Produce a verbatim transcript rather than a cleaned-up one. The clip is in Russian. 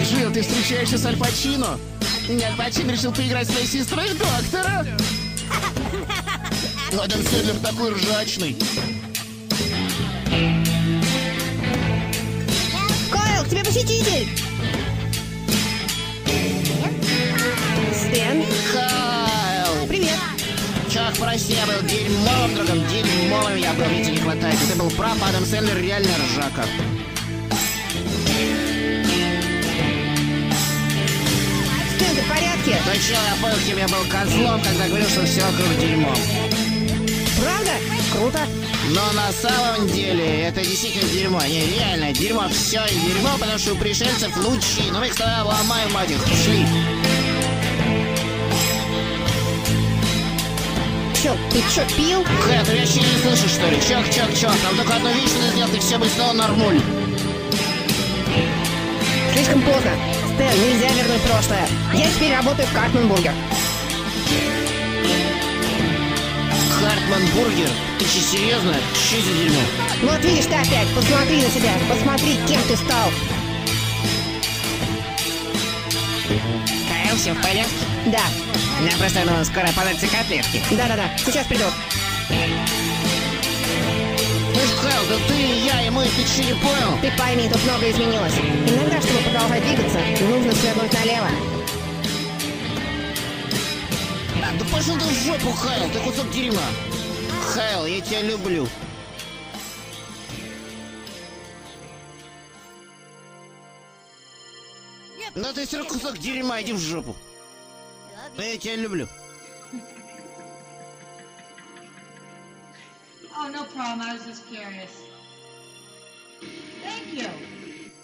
Джилл, ты встречаешься с Аль Пачино? Аль Пачино решил поиграть с твоей сестрой в доктора. Адам Сэндлер такой ржачный. Кайл, к тебе посетитель! Стэн? Кайл! Привет! Чак, прости, я был дерьмовым другом, дерьмовым я был, мне тебя не хватает. Ты был прав, Адам Сэндлер реально ржака. Стэн, ты в порядке? Ну чё, я понял, кем я был козлом, когда говорил, что все вокруг дерьмо. Правда? Круто! Но на самом деле это действительно дерьмо. Не, реально, дерьмо, все дерьмо, потому что у пришельцев лучи. Ну мы их тогда ломаем, мать их, шли. Чё, ты чё, пил? Кэт, ты вообще не слышишь, что ли? Чок, чок, чок. Там только одну вещь надо сделать, и все будет снова нормуль. Слишком поздно. Стэн, нельзя вернуть прошлое. Я теперь работаю в Картман Бургер. Хартман Бургер? Ты че, серьезно? Что за дерьмо? Ну вот видишь ты опять, посмотри на себя, посмотри, кем ты стал. Кайл, все в порядке? Да, Нам просто ну, скоро понадобятся котлетки. да-да-да, сейчас приду. Слышь, Кайл, да ты, я и мы, ты че не понял? Ты пойми, тут много изменилось. Иногда, чтобы продолжать двигаться, нужно свернуть налево. А, да пошел ты в жопу, Кайл, ты кусок дерьма. Кайл, я тебя люблю. Но ты все равно кусок дерьма, иди в жопу. Я тебя люблю. Oh, no problem. I was just curious. Thank you.